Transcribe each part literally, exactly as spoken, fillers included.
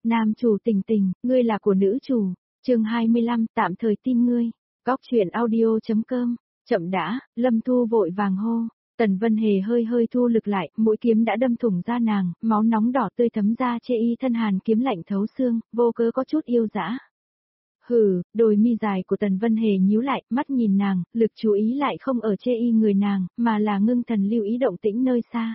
Nam chủ Tình Tình, ngươi là của nữ chủ. Chương hai mươi lăm, tạm thời tin ngươi. Góc truyện audio.com. Chậm đã, Lâm Thu vội vàng hô. Tần Vân Hề hơi hơi thu lực lại, mũi kiếm đã đâm thủng da nàng, máu nóng đỏ tươi thấm ra chê y thân hàn kiếm lạnh thấu xương, vô cớ có chút yêu dã. Hừ, đôi mi dài của Tần Vân Hề nhíu lại, mắt nhìn nàng, lực chú ý lại không ở chê y người nàng, mà là ngưng thần lưu ý động tĩnh nơi xa.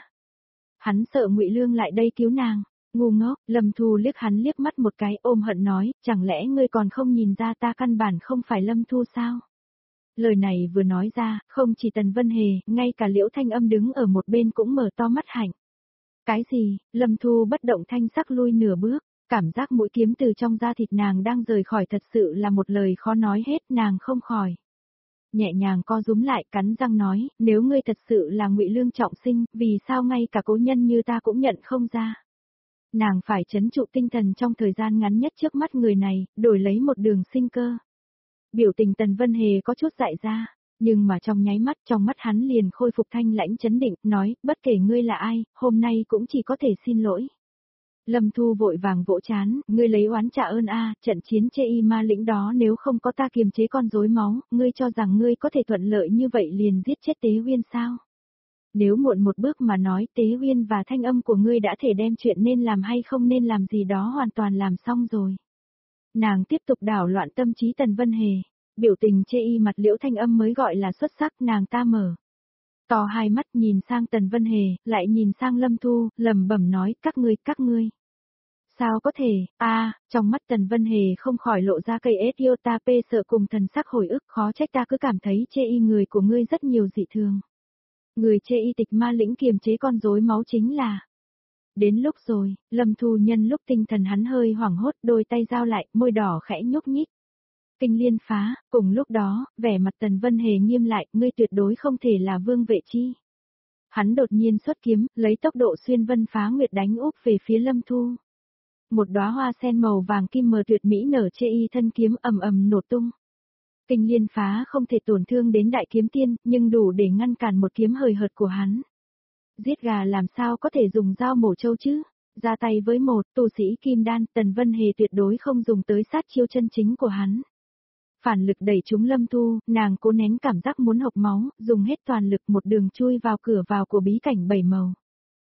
Hắn sợ Ngụy Lương lại đây cứu nàng. Ngu ngốc, Lâm Thu liếc hắn liếc mắt một cái ôm hận nói, chẳng lẽ ngươi còn không nhìn ra ta căn bản không phải Lâm Thu sao? Lời này vừa nói ra, không chỉ Tần Vân Hề, ngay cả Liễu Thanh Âm đứng ở một bên cũng mở to mắt hạnh. Cái gì? Lâm Thu bất động thanh sắc lui nửa bước, cảm giác mũi kiếm từ trong da thịt nàng đang rời khỏi thật sự là một lời khó nói hết, nàng không khỏi. Nhẹ nhàng co rúm lại, cắn răng nói, nếu ngươi thật sự là Ngụy Lương trọng sinh, vì sao ngay cả cố nhân như ta cũng nhận không ra? Nàng phải trấn trụ tinh thần trong thời gian ngắn nhất trước mắt người này, đổi lấy một đường sinh cơ. Biểu tình Tần Vân Hề có chút dại ra, nhưng mà trong nháy mắt, trong mắt hắn liền khôi phục thanh lãnh chấn định, nói, bất kể ngươi là ai, hôm nay cũng chỉ có thể xin lỗi. Lâm Thu vội vàng vỗ chán, ngươi lấy oán trả ơn a, trận chiến chê y ma lĩnh đó nếu không có ta kiềm chế con rối máu, ngươi cho rằng ngươi có thể thuận lợi như vậy liền giết chết Tế Uyên sao? Nếu muộn một bước mà nói Tế Uyên và Thanh Âm của ngươi đã thể đem chuyện nên làm hay không nên làm gì đó hoàn toàn làm xong rồi. Nàng tiếp tục đảo loạn tâm trí Tần Vân Hề, biểu tình chê y mặt Liễu Thanh Âm mới gọi là xuất sắc, nàng ta mở to hai mắt nhìn sang Tần Vân Hề, lại nhìn sang Lâm Thu, lẩm bẩm nói, các ngươi, các ngươi. Sao có thể, a trong mắt Tần Vân Hề không khỏi lộ ra cây ết yêu ta pê sợ cùng thần sắc hồi ức, khó trách ta cứ cảm thấy chê y người của ngươi rất nhiều dị thường. Người chê y tịch ma lĩnh kiềm chế con rối máu chính là. Đến lúc rồi, Lâm Thu nhân lúc tinh thần hắn hơi hoảng hốt, đôi tay giao lại, môi đỏ khẽ nhúc nhích. Kinh liên phá, cùng lúc đó, vẻ mặt Tần Vân Hề nghiêm lại, ngươi tuyệt đối không thể là Vương Vệ Chi. Hắn đột nhiên xuất kiếm, lấy tốc độ xuyên vân phá nguyệt đánh úp về phía Lâm Thu. Một đóa hoa sen màu vàng kim mờ tuyệt mỹ nở chê y thân kiếm ầm ầm nổ tung. Kinh liên phá không thể tổn thương đến đại kiếm tiên, nhưng đủ để ngăn cản một kiếm hời hợt của hắn. Giết gà làm sao có thể dùng dao mổ trâu chứ? Ra tay với một tu sĩ kim đan, Tần Vân Hề tuyệt đối không dùng tới sát chiêu chân chính của hắn. Phản lực đẩy trúng Lâm Thu, nàng cố nén cảm giác muốn hộc máu, dùng hết toàn lực một đường chui vào cửa vào của bí cảnh bảy màu.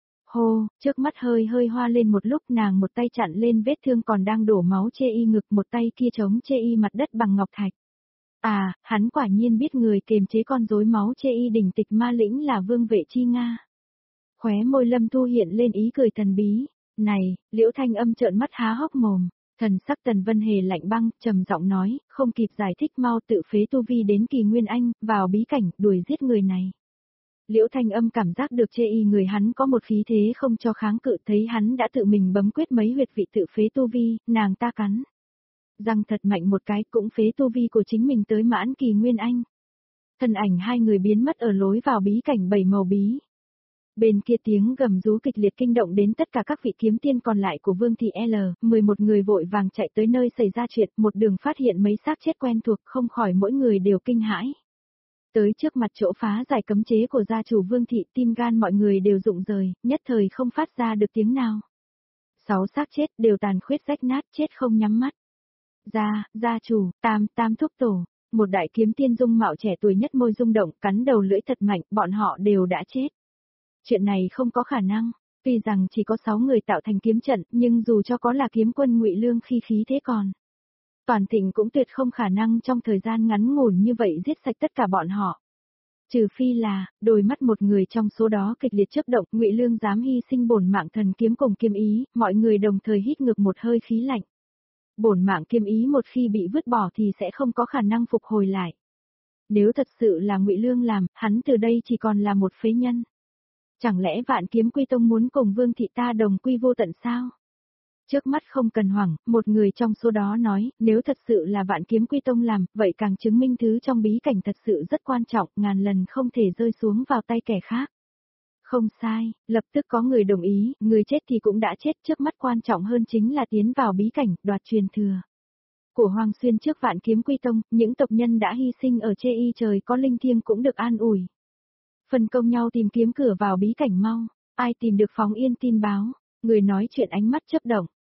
Hô, trước mắt hơi hơi hoa lên một lúc, nàng một tay chặn lên vết thương còn đang đổ máu chê y ngực, một tay kia chống chê y mặt đất bằng ngọc thạch. À, hắn quả nhiên biết người kiềm chế con rối máu chê y đỉnh tịch ma lĩnh là Vương Vệ Chi Nga. Khóe môi Lâm Thu hiện lên ý cười thần bí. Này, Liễu Thanh Âm trợn mắt há hốc mồm. Thần sắc Tần Vân Hề lạnh băng, trầm giọng nói, không kịp giải thích mau tự phế tu vi đến Kỳ Nguyên Anh, vào bí cảnh, đuổi giết người này. Liễu Thanh Âm cảm giác được chê y người hắn có một khí thế không cho kháng cự, thấy hắn đã tự mình bấm quyết mấy huyệt vị tự phế tu vi, nàng ta cắn răng thật mạnh một cái, cũng phế tu vi của chính mình tới mãn Kỳ Nguyên Anh. Thân ảnh hai người biến mất ở lối vào bí cảnh bảy màu bí. Bên kia tiếng gầm rú kịch liệt kinh động đến tất cả các vị kiếm tiên còn lại của Vương Thị L, mười một người vội vàng chạy tới nơi xảy ra chuyện, một đường phát hiện mấy xác chết quen thuộc, không khỏi mỗi người đều kinh hãi. Tới trước mặt chỗ phá giải cấm chế của gia chủ Vương Thị, tim gan mọi người đều rụng rời, nhất thời không phát ra được tiếng nào. Sáu xác chết đều tàn khuyết rách nát, chết không nhắm mắt. Gia, gia chủ, tam, tam thúc tổ, một đại kiếm tiên dung mạo trẻ tuổi nhất môi rung động, cắn đầu lưỡi thật mạnh, bọn họ đều đã chết. Chuyện này không có khả năng, tuy rằng chỉ có sáu người tạo thành kiếm trận, nhưng dù cho có là kiếm quân Ngụy Lương khi khí thế còn. Toàn thịnh cũng tuyệt không khả năng trong thời gian ngắn ngủn như vậy giết sạch tất cả bọn họ. Trừ phi là, đôi mắt một người trong số đó kịch liệt chớp động, Ngụy Lương dám hy sinh bổn mạng thần kiếm cùng kiếm ý, mọi người đồng thời hít ngược một hơi khí lạnh. Bổn mạng kiếm ý một khi bị vứt bỏ thì sẽ không có khả năng phục hồi lại. Nếu thật sự là Ngụy Lương làm, hắn từ đây chỉ còn là một phế nhân. Chẳng lẽ Vạn Kiếm Quy Tông muốn cùng Vương Thị ta đồng quy vô tận sao? Trước mắt không cần hoảng, một người trong số đó nói, nếu thật sự là Vạn Kiếm Quy Tông làm, vậy càng chứng minh thứ trong bí cảnh thật sự rất quan trọng, ngàn lần không thể rơi xuống vào tay kẻ khác. Không sai, lập tức có người đồng ý, người chết thì cũng đã chết, trước mắt quan trọng hơn chính là tiến vào bí cảnh, đoạt truyền thừa. Của Hoàng Xuyên trước Vạn Kiếm Quy Tông, những tộc nhân đã hy sinh ở chê y trời có linh thiêng cũng được an ủi. Phân công nhau tìm kiếm cửa vào bí cảnh mau, ai tìm được phóng yên tin báo, người nói chuyện ánh mắt chớp động,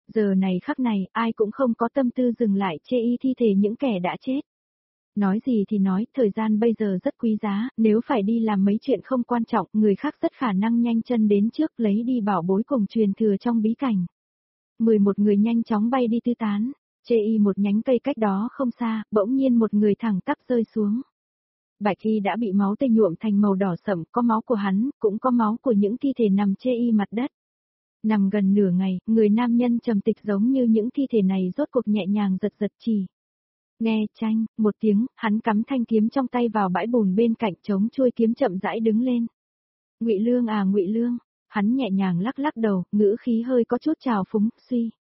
Giờ này khắc này, ai cũng không có tâm tư dừng lại chê y thi thể những kẻ đã chết. Nói gì thì nói, thời gian bây giờ rất quý giá, nếu phải đi làm mấy chuyện không quan trọng, người khác rất khả năng nhanh chân đến trước lấy đi bảo bối cùng truyền thừa trong bí cảnh. mười một người nhanh chóng bay đi tứ tán, chê y một nhánh cây cách đó không xa, bỗng nhiên một người thẳng tắp rơi xuống. Bạch y đã bị máu tươi nhuộm thành màu đỏ sẫm, có máu của hắn, cũng có máu của những thi thể nằm chê y mặt đất. Nằm gần nửa ngày, người nam nhân trầm tịch giống như những thi thể này rốt cuộc nhẹ nhàng giật giật chỉ. Nghe chanh, một tiếng, hắn cắm thanh kiếm trong tay vào bãi bùn bên cạnh chống chuôi kiếm chậm rãi đứng lên. Ngụy Lương à Ngụy Lương, hắn nhẹ nhàng lắc lắc đầu, ngữ khí hơi có chút trào phúng, suy.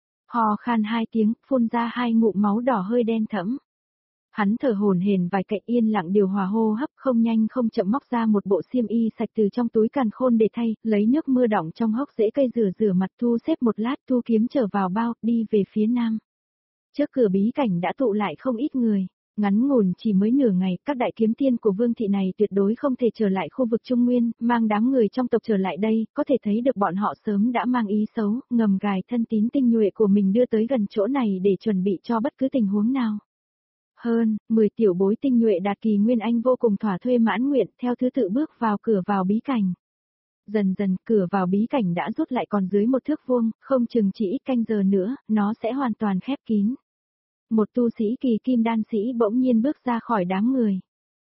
Hò khan hai tiếng, phun ra hai ngụm máu đỏ hơi đen thẫm. Hắn thở hổn hển vài cạnh yên lặng điều hòa hô hấp, không nhanh không chậm móc ra một bộ xiêm y sạch từ trong túi càn khôn để thay, lấy nước mưa đọng trong hốc rễ cây rửa rửa mặt, thu xếp một lát, thu kiếm trở vào bao, đi về phía nam. Trước cửa bí cảnh đã tụ lại không ít người, ngắn ngủn chỉ mới nửa ngày, các đại kiếm tiên của vương thị này tuyệt đối không thể trở lại khu vực Trung Nguyên, mang đám người trong tộc trở lại đây, có thể thấy được bọn họ sớm đã mang ý xấu, ngầm gài thân tín tinh nhuệ của mình đưa tới gần chỗ này để chuẩn bị cho bất cứ tình huống nào. Hơn, mười tiểu bối tinh nhuệ đạt kỳ nguyên anh vô cùng thỏa thuê mãn nguyện, theo thứ tự bước vào cửa vào bí cảnh. Dần dần, cửa vào bí cảnh đã rút lại còn dưới một thước vuông, không chừng chỉ ít canh giờ nữa, nó sẽ hoàn toàn khép kín. Một tu sĩ kỳ kim đan sĩ bỗng nhiên bước ra khỏi đám người.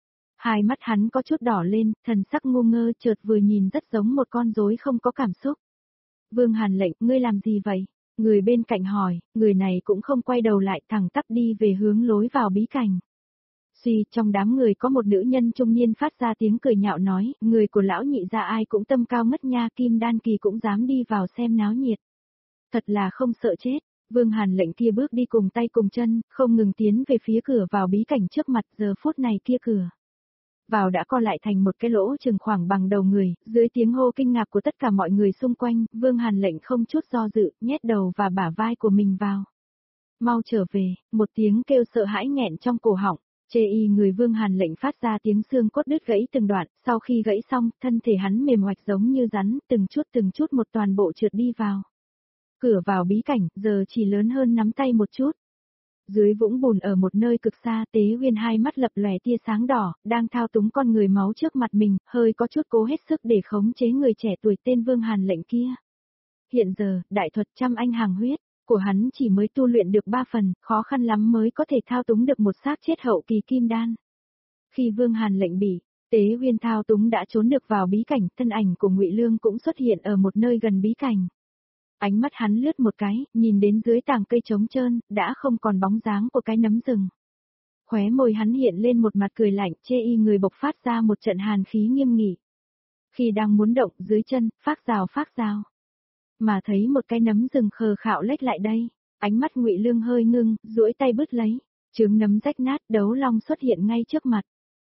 Hai mắt hắn có chút đỏ lên, thần sắc ngu ngơ, chợt vừa nhìn rất giống một con rối không có cảm xúc. Vương Hàn lệnh, ngươi làm gì vậy? Người bên cạnh hỏi, người này cũng không quay đầu lại, thẳng tắp đi về hướng lối vào bí cảnh. Suy, trong đám người có một nữ nhân trung niên phát ra tiếng cười nhạo nói, người của lão nhị gia ai cũng tâm cao ngất nha, kim đan kỳ cũng dám đi vào xem náo nhiệt. Thật là không sợ chết. Vương Hàn lệnh kia bước đi cùng tay cùng chân, không ngừng tiến về phía cửa vào bí cảnh trước mặt, giờ phút này kia cửa vào đã co lại thành một cái lỗ chừng khoảng bằng đầu người, dưới tiếng hô kinh ngạc của tất cả mọi người xung quanh, Vương Hàn lệnh không chút do dự, nhét đầu và bả vai của mình vào. Mau trở về, một tiếng kêu sợ hãi nghẹn trong cổ họng, chê y người Vương Hàn lệnh phát ra tiếng xương cốt đứt gãy từng đoạn, sau khi gãy xong, thân thể hắn mềm hoạch giống như rắn, từng chút từng chút một toàn bộ trượt đi vào. Cửa vào bí cảnh, giờ chỉ lớn hơn nắm tay một chút. Dưới vũng bùn ở một nơi cực xa, Tế Uyên hai mắt lập lòe tia sáng đỏ, đang thao túng con người máu trước mặt mình, hơi có chút cố hết sức để khống chế người trẻ tuổi tên Vương Hàn lệnh kia. Hiện giờ, đại thuật trăm anh hàng huyết của hắn chỉ mới tu luyện được ba phần, khó khăn lắm mới có thể thao túng được một xác chết hậu kỳ kim đan. Khi Vương Hàn lệnh bị Tế Uyên thao túng đã trốn được vào bí cảnh, thân ảnh của Ngụy Lương cũng xuất hiện ở một nơi gần bí cảnh. Ánh mắt hắn lướt một cái, nhìn đến dưới tàng cây trống trơn, đã không còn bóng dáng của cái nấm rừng. Khóe môi hắn hiện lên một mặt cười lạnh, chê y người bộc phát ra một trận hàn khí nghiêm nghị. Khi đang muốn động, dưới chân, phác rào phác rào. Mà thấy một cái nấm rừng khờ khạo lách lại đây, ánh mắt Ngụy Lương hơi ngưng, duỗi tay bứt lấy, trứng nấm rách nát, đấu long xuất hiện ngay trước mặt.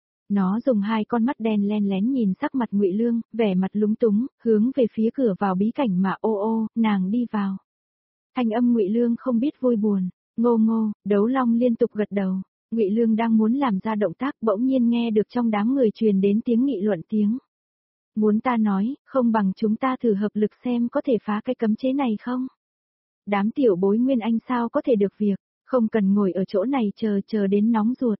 Nó dùng hai con mắt đen len lén nhìn sắc mặt Ngụy Lương, vẻ mặt lúng túng, hướng về phía cửa vào bí cảnh mà ô ô, nàng đi vào. Thanh âm Ngụy Lương không biết vui buồn, ngô ngô, đấu long liên tục gật đầu. Ngụy Lương đang muốn làm ra động tác, bỗng nhiên nghe được trong đám người truyền đến tiếng nghị luận tiếng. Muốn ta nói, không bằng chúng ta thử hợp lực xem có thể phá cái cấm chế này không? Đám tiểu bối Nguyên Anh sao có thể được việc, không cần ngồi ở chỗ này chờ chờ đến nóng ruột.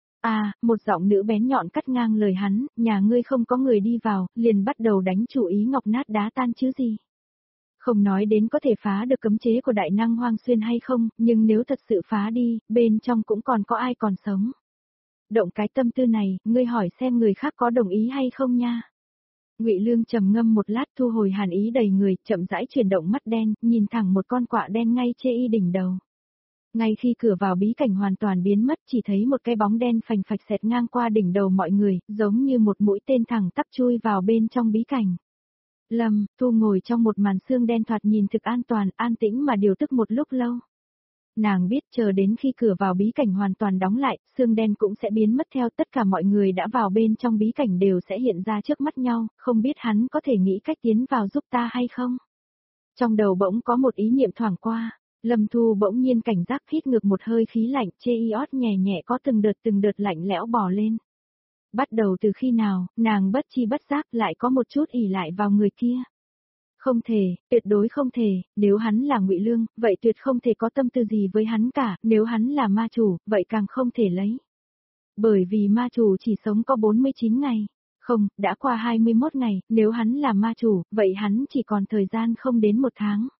À, một giọng nữ bén nhọn cắt ngang lời hắn, nhà ngươi không có người đi vào, liền bắt đầu đánh chủ ý ngọc nát đá tan chứ gì. Không nói đến có thể phá được cấm chế của đại năng Hoang Xuyên hay không, nhưng nếu thật sự phá đi, bên trong cũng còn có ai còn sống. Động cái tâm tư này, ngươi hỏi xem người khác có đồng ý hay không nha. Ngụy Lương trầm ngâm một lát thu hồi hàn ý đầy người, chậm rãi chuyển động mắt đen, nhìn thẳng một con quạ đen ngay chê y đỉnh đầu. Ngay khi cửa vào bí cảnh hoàn toàn biến mất, chỉ thấy một cái bóng đen phành phạch xẹt ngang qua đỉnh đầu mọi người, giống như một mũi tên thẳng tắp chui vào bên trong bí cảnh. Lâm, Thu ngồi trong một màn xương đen thoạt nhìn thực an toàn, an tĩnh mà điều tức một lúc lâu. Nàng biết chờ đến khi cửa vào bí cảnh hoàn toàn đóng lại, xương đen cũng sẽ biến mất theo, tất cả mọi người đã vào bên trong bí cảnh đều sẽ hiện ra trước mắt nhau, không biết hắn có thể nghĩ cách tiến vào giúp ta hay không. Trong đầu bỗng có một ý niệm thoảng qua. Lâm Thu bỗng nhiên cảnh giác hít ngược một hơi khí lạnh, chê y ót nhẹ nhẹ có từng đợt từng đợt lạnh lẽo bò lên. Bắt đầu từ khi nào, nàng bất chi bất giác lại có một chút ỉ lại vào người kia. Không thể, tuyệt đối không thể, nếu hắn là Ngụy Lương, vậy tuyệt không thể có tâm tư gì với hắn cả, nếu hắn là ma chủ, vậy càng không thể lấy. Bởi vì ma chủ chỉ sống có bốn mươi chín ngày. Không, đã qua hai mươi mốt ngày, nếu hắn là ma chủ, vậy hắn chỉ còn thời gian không đến một tháng.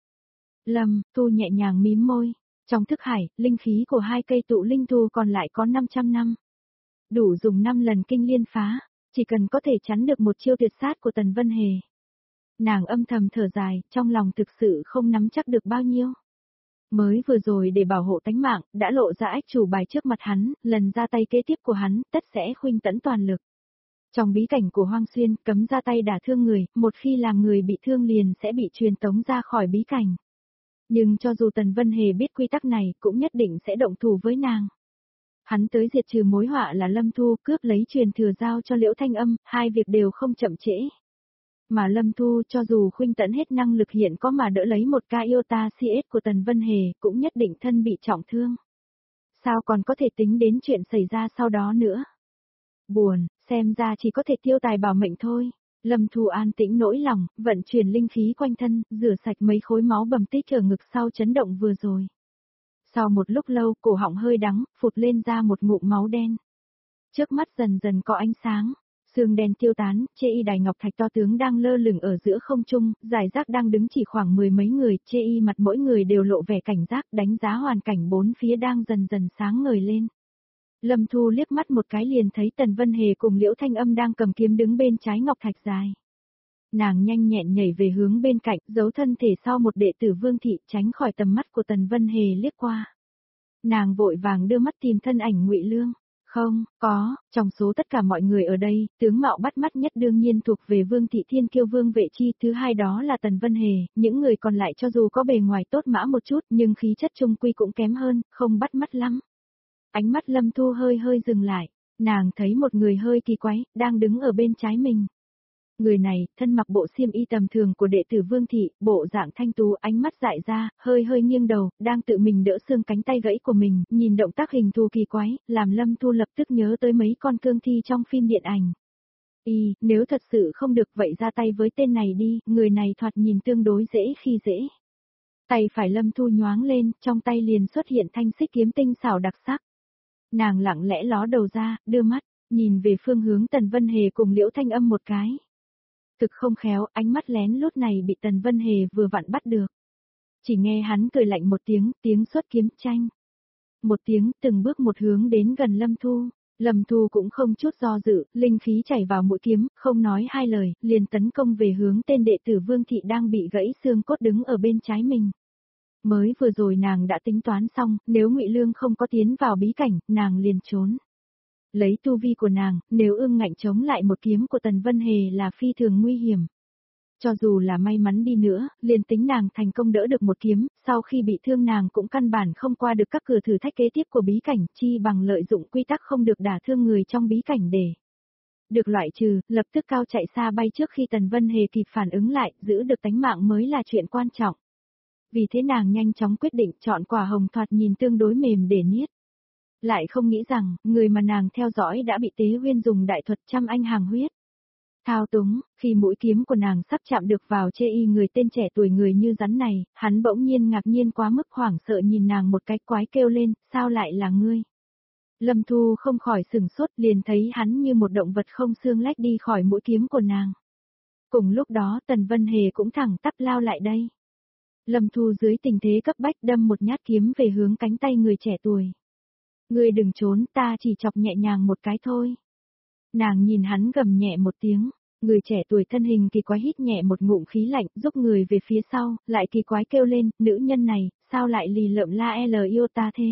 Lâm Tu nhẹ nhàng mím môi. Trong thức hải, linh khí của hai cây tụ linh tu còn lại có năm trăm năm. Đủ dùng năm lần kinh liên phá, chỉ cần có thể chắn được một chiêu tuyệt sát của Tần Vân Hề. Nàng âm thầm thở dài, trong lòng thực sự không nắm chắc được bao nhiêu. Mới vừa rồi để bảo hộ tánh mạng, đã lộ ra ách chủ bài trước mặt hắn, lần ra tay kế tiếp của hắn, tất sẽ khuynh tẫn toàn lực. Trong bí cảnh của Hoang Xuyên, cấm ra tay đả thương người, một khi làm người bị thương liền sẽ bị truyền tống ra khỏi bí cảnh. Nhưng cho dù Tần Vân Hề biết quy tắc này, cũng nhất định sẽ động thủ với nàng. Hắn tới diệt trừ mối họa là Lâm Thu, cướp lấy truyền thừa giao cho Liễu Thanh Âm, hai việc đều không chậm trễ. Mà Lâm Thu cho dù khuynh tẫn hết năng lực hiện có mà đỡ lấy một ca Iota xê ét của Tần Vân Hề, cũng nhất định thân bị trọng thương. Sao còn có thể tính đến chuyện xảy ra sau đó nữa? Buồn, xem ra chỉ có thể tiêu tài bảo mệnh thôi. Lâm Thu an tĩnh nỗi lòng, vận chuyển linh khí quanh thân, rửa sạch mấy khối máu bầm tích ở ngực sau chấn động vừa rồi. Sau một lúc lâu, cổ họng hơi đắng, phụt lên ra một ngụm máu đen. Trước mắt dần dần có ánh sáng, sương đen tiêu tán, chê y đài ngọc thạch to tướng đang lơ lửng ở giữa không trung, giải rác đang đứng chỉ khoảng mười mấy người, chê y mặt mỗi người đều lộ vẻ cảnh giác, đánh giá hoàn cảnh bốn phía đang dần dần sáng ngời lên. Lâm Thu liếc mắt một cái liền thấy Tần Vân Hề cùng Liễu Thanh Âm đang cầm kiếm đứng bên trái ngọc thạch dài. Nàng nhanh nhẹn nhảy về hướng bên cạnh, giấu thân thể sau một đệ tử Vương Thị, tránh khỏi tầm mắt của Tần Vân Hề liếc qua. Nàng vội vàng đưa mắt tìm thân ảnh Ngụy Lương. Không, có, trong số tất cả mọi người ở đây, tướng mạo bắt mắt nhất đương nhiên thuộc về Vương Thị Thiên Kiêu Vương Vệ Chi, thứ hai đó là Tần Vân Hề, những người còn lại cho dù có bề ngoài tốt mã một chút nhưng khí chất trung quy cũng kém hơn, không bắt mắt lắm. Ánh mắt Lâm Thu hơi hơi dừng lại, nàng thấy một người hơi kỳ quái, đang đứng ở bên trái mình. Người này, thân mặc bộ xiêm y tầm thường của đệ tử Vương Thị, bộ dạng thanh tú, ánh mắt dại ra, hơi hơi nghiêng đầu, đang tự mình đỡ xương cánh tay gãy của mình, nhìn động tác hình thù kỳ quái, làm Lâm Thu lập tức nhớ tới mấy con cương thi trong phim điện ảnh. Y, nếu thật sự không được vậy ra tay với tên này đi, người này thoạt nhìn tương đối dễ khi dễ. Tay phải Lâm Thu nhoáng lên, trong tay liền xuất hiện thanh xích kiếm tinh xảo đặc sắc. Nàng lặng lẽ ló đầu ra, đưa mắt, nhìn về phương hướng Tần Vân Hề cùng Liễu Thanh Âm một cái. Thực không khéo, ánh mắt lén lút này bị Tần Vân Hề vừa vặn bắt được. Chỉ nghe hắn cười lạnh một tiếng, tiếng xuất kiếm tranh. Một tiếng, từng bước một hướng đến gần Lâm Thu. Lâm Thu cũng không chút do dự, linh khí chảy vào mũi kiếm, không nói hai lời, liền tấn công về hướng tên đệ tử Vương Thị đang bị gãy xương cốt đứng ở bên trái mình. Mới vừa rồi nàng đã tính toán xong, nếu Ngụy Lương không có tiến vào bí cảnh, nàng liền trốn. Lấy tu vi của nàng, nếu ương ngạnh chống lại một kiếm của Tần Vân Hề là phi thường nguy hiểm. Cho dù là may mắn đi nữa, liền tính nàng thành công đỡ được một kiếm, sau khi bị thương nàng cũng căn bản không qua được các cửa thử thách kế tiếp của bí cảnh, chi bằng lợi dụng quy tắc không được đả thương người trong bí cảnh để được loại trừ, lập tức cao chạy xa bay trước khi Tần Vân Hề kịp phản ứng lại, giữ được tánh mạng mới là chuyện quan trọng. Vì thế nàng nhanh chóng quyết định chọn quả hồng thoạt nhìn tương đối mềm để niết. Lại không nghĩ rằng, người mà nàng theo dõi đã bị Tế Huyên dùng đại thuật trăm anh hàng huyết. Thao túng, khi mũi kiếm của nàng sắp chạm được vào chê y người tên trẻ tuổi người như rắn này, hắn bỗng nhiên ngạc nhiên quá mức hoảng sợ nhìn nàng một cái quái kêu lên, sao lại là ngươi? Lâm Thu không khỏi sửng sốt liền thấy hắn như một động vật không xương lách đi khỏi mũi kiếm của nàng. Cùng lúc đó Tần Vân Hề cũng thẳng tắp lao lại đây. Lâm Thu dưới tình thế cấp bách đâm một nhát kiếm về hướng cánh tay người trẻ tuổi. Ngươi đừng trốn, ta chỉ chọc nhẹ nhàng một cái thôi. Nàng nhìn hắn gầm nhẹ một tiếng, người trẻ tuổi thân hình kỳ quái hít nhẹ một ngụm khí lạnh, giúp người về phía sau, lại kỳ quái kêu lên, nữ nhân này, sao lại lì lợm la l yêu ta thế?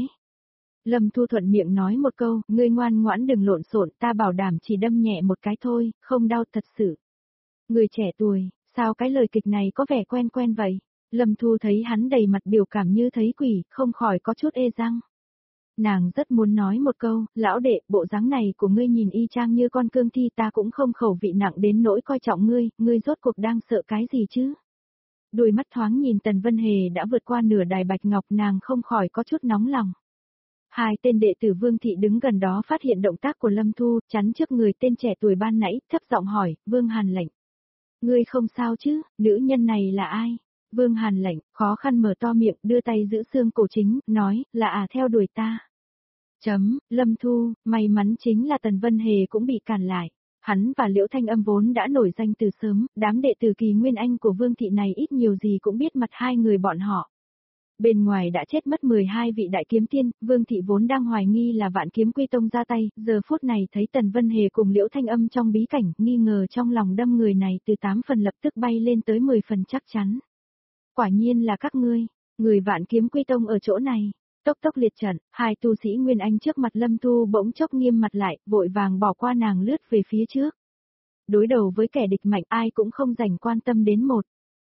Lâm Thu thuận miệng nói một câu, ngươi ngoan ngoãn đừng lộn xộn, ta bảo đảm chỉ đâm nhẹ một cái thôi, không đau thật sự. Người trẻ tuổi, sao cái lời kịch này có vẻ quen quen vậy? Lâm Thu thấy hắn đầy mặt biểu cảm như thấy quỷ, không khỏi có chút ê răng. Nàng rất muốn nói một câu, lão đệ, bộ dáng này của ngươi nhìn y chang như con cương thi, ta cũng không khẩu vị nặng đến nỗi coi trọng ngươi, ngươi rốt cuộc đang sợ cái gì chứ? Đôi mắt thoáng nhìn Tần Vân Hề đã vượt qua nửa đài bạch ngọc, nàng không khỏi có chút nóng lòng. Hai tên đệ tử Vương Thị đứng gần đó phát hiện động tác của Lâm Thu, chắn trước người tên trẻ tuổi ban nãy, thấp giọng hỏi, Vương Hàn lệnh. Ngươi không sao chứ, nữ nhân này là ai? Vương Hàn lệnh, khó khăn mở to miệng, đưa tay giữ xương cổ chính, nói, là à theo đuổi ta. Chấm, Lâm Thu, may mắn chính là Tần Vân Hề cũng bị cản lại. Hắn và Liễu Thanh Âm vốn đã nổi danh từ sớm, đám đệ tử Kỳ Nguyên Anh của Vương Thị này ít nhiều gì cũng biết mặt hai người bọn họ. Bên ngoài đã chết mất mười hai vị đại kiếm tiên, Vương Thị vốn đang hoài nghi là Vạn Kiếm Quy Tông ra tay, giờ phút này thấy Tần Vân Hề cùng Liễu Thanh Âm trong bí cảnh, nghi ngờ trong lòng đâm người này từ tám phần lập tức bay lên tới mười phần chắc chắn. Quả nhiên là các ngươi, người Vạn Kiếm Quy Tông ở chỗ này. Tốc tốc liệt trận, hai tu sĩ Nguyên Anh trước mặt Lâm Thu bỗng chốc nghiêm mặt lại, vội vàng bỏ qua nàng lướt về phía trước. Đối đầu với kẻ địch mạnh ai cũng không dành quan tâm đến một.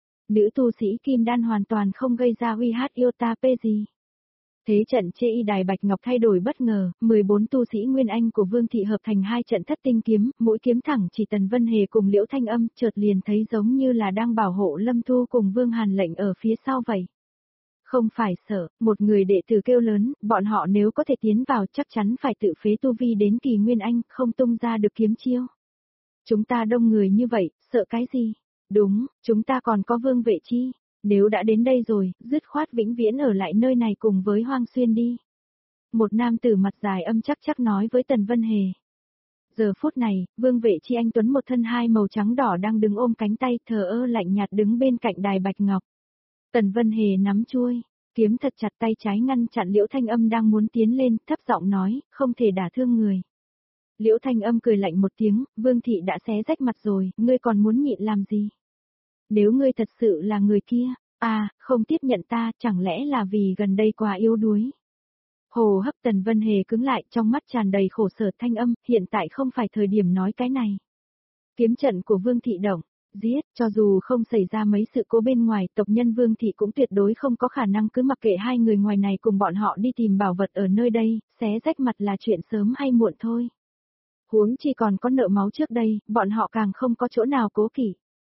Nữ tu sĩ Kim Đan hoàn toàn không gây ra uy hát iota p gì. Thế trận chê y đài Bạch Ngọc thay đổi bất ngờ, mười bốn tu sĩ Nguyên Anh của Vương Thị hợp thành hai trận thất tinh kiếm, mỗi kiếm thẳng chỉ Tần Vân Hề cùng Liễu Thanh Âm, chợt liền thấy giống như là đang bảo hộ Lâm Thu cùng Vương Hàn lệnh ở phía sau vậy. Không phải sợ, một người đệ tử kêu lớn, bọn họ nếu có thể tiến vào chắc chắn phải tự phế tu vi đến Kỳ Nguyên Anh, không tung ra được kiếm chiêu. Chúng ta đông người như vậy, sợ cái gì? Đúng, chúng ta còn có Vương Vệ Chi. Nếu đã đến đây rồi, dứt khoát vĩnh viễn ở lại nơi này cùng với Hoang Xuyên đi. Một nam tử mặt dài âm chắc chắc nói với Tần Vân Hề. Giờ phút này, Vương Vệ Chi anh tuấn một thân hai màu trắng đỏ đang đứng ôm cánh tay thờ ơ lạnh nhạt đứng bên cạnh đài Bạch Ngọc. Tần Vân Hề nắm chuôi, kiếm thật chặt tay trái ngăn chặn Liễu Thanh Âm đang muốn tiến lên, thấp giọng nói, không thể đả thương người. Liễu Thanh Âm cười lạnh một tiếng, Vương Thị đã xé rách mặt rồi, ngươi còn muốn nhịn làm gì? Nếu ngươi thật sự là người kia, à, không tiếp nhận ta, chẳng lẽ là vì gần đây quá yếu đuối? Hồ hấp Tần Vân Hề cứng lại, trong mắt tràn đầy khổ sở. Thanh Âm, hiện tại không phải thời điểm nói cái này. Kiếm trận của Vương Thị động. Giết, cho dù không xảy ra mấy sự cố bên ngoài, tộc nhân Vương Thị cũng tuyệt đối không có khả năng cứ mặc kệ hai người ngoài này cùng bọn họ đi tìm bảo vật ở nơi đây, xé rách mặt là chuyện sớm hay muộn thôi. Huống chi còn có nợ máu trước đây, bọn họ càng không có chỗ nào cố kỵ.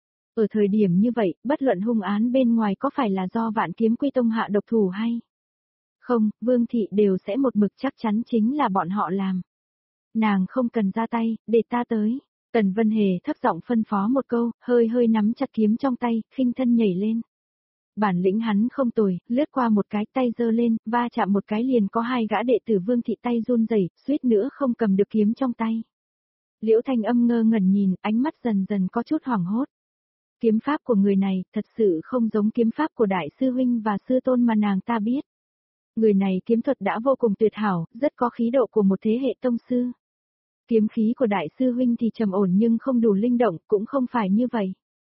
Ở thời điểm như vậy, bất luận hung án bên ngoài có phải là do Vạn Kiếm Quy Tông hạ độc thủ hay không, Vương Thị đều sẽ một mực chắc chắn chính là bọn họ làm. Nàng không cần ra tay, để ta tới. Tần Vân Hề thấp giọng phân phó một câu, hơi hơi nắm chặt kiếm trong tay, khinh thân nhảy lên. Bản lĩnh hắn không tồi, lướt qua một cái tay giơ lên, va chạm một cái liền có hai gã đệ tử Vương Thị tay run rẩy, suýt nữa không cầm được kiếm trong tay. Liễu Thanh Âm ngơ ngẩn nhìn, ánh mắt dần dần có chút hoảng hốt. Kiếm pháp của người này thật sự không giống kiếm pháp của đại sư huynh và sư tôn mà nàng ta biết. Người này kiếm thuật đã vô cùng tuyệt hảo, rất có khí độ của một thế hệ tông sư. Kiếm khí của đại sư huynh thì trầm ổn nhưng không đủ linh động, cũng không phải như vậy.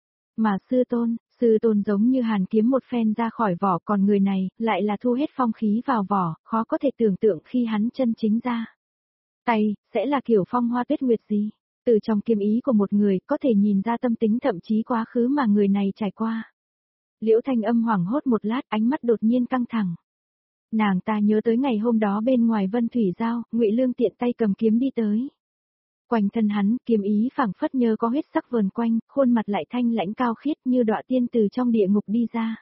Mà sư tôn, sư tôn giống như hàn kiếm một phen ra khỏi vỏ, còn người này, lại là thu hết phong khí vào vỏ, khó có thể tưởng tượng khi hắn chân chính ra. Tay, sẽ là kiểu phong hoa tuyết nguyệt gì? Từ trong kiếm ý của một người, có thể nhìn ra tâm tính thậm chí quá khứ mà người này trải qua. Liễu Thanh Âm hoảng hốt một lát, ánh mắt đột nhiên căng thẳng. Nàng ta nhớ tới ngày hôm đó bên ngoài Vân Thủy Giao, Ngụy Lương tiện tay cầm kiếm đi tới. Quanh thân hắn, kiếm ý phảng phất nhờ có huyết sắc vờn quanh, khuôn mặt lại thanh lãnh cao khiết như đọa tiên từ trong địa ngục đi ra.